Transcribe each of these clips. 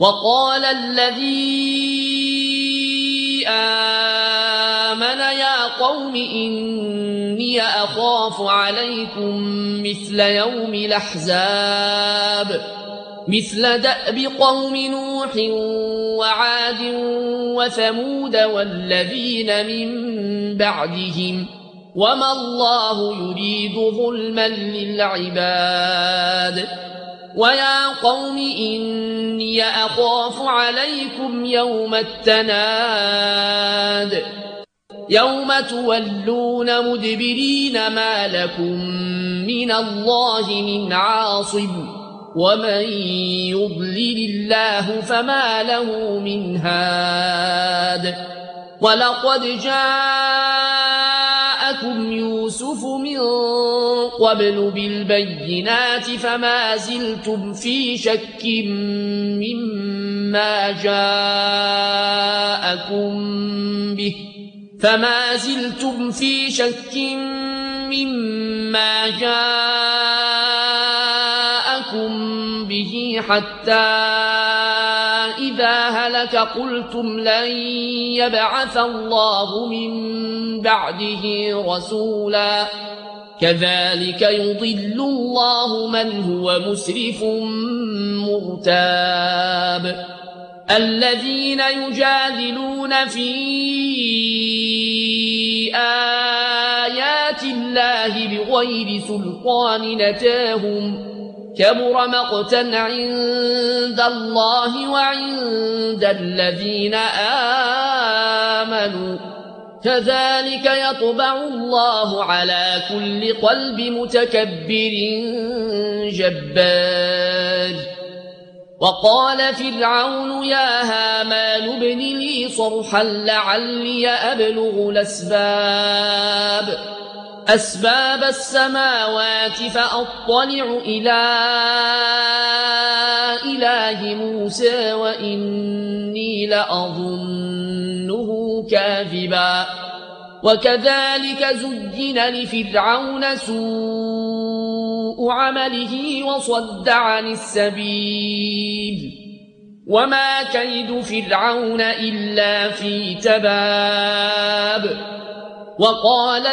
وقال الذي آمن يا قوم إني أخاف عليكم مثل يوم الأحزاب مثل دأب قوم نوح وعاد وثمود والذين من بعدهم وما الله يريد ظلما للعباد ويا قوم إني أخاف عليكم يوم التناد يوم تولون مدبرين ما لكم من الله من عاصم ومن يضلل الله فما له من هاد ولقد جاءكم يوسف من قبل بالبينات فما زلتم في شك مما جاءكم به حتى إذا هلك قلتم لن يبعث الله من بعده رسولا كذلك يضل الله من هو مسرف مرتاب الذين يجادلون في آيات الله بغير سلطان نتاهم كبر مقتا عند الله وعند الذين آمنوا كذلك يطبع الله على كل قلب متكبر جبار وقال فرعون يا هامان ابن لي صرحا لعلي أبلغ أسباب السماوات فأطلع إلى إله موسى وإني لأظنه كاذبا وكذلك زين لفرعون سوء عمله وصد عن السبيل وما كيد فرعون إلا في تباب وقال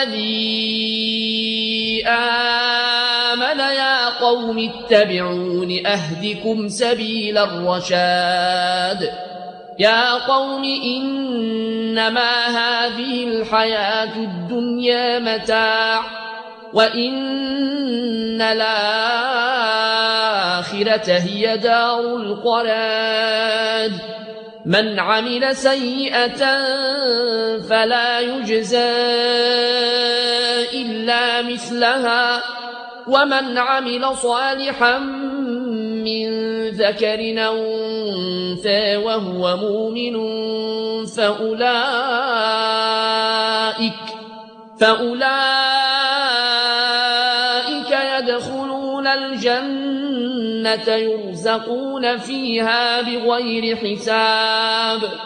الذي آمن يا قوم اتبعون أهدكم سبيل الرشاد يا قوم إنما هذه الحياة الدنيا متاع وإن الآخرة هي دار القرار من عمل سيئة فلا يجزى إلا مثلها ومن عمل صالحا من ذكر أو أنثى وهو مؤمن فأولئك يدخلون الجنة يرزقون فيها بغير حساب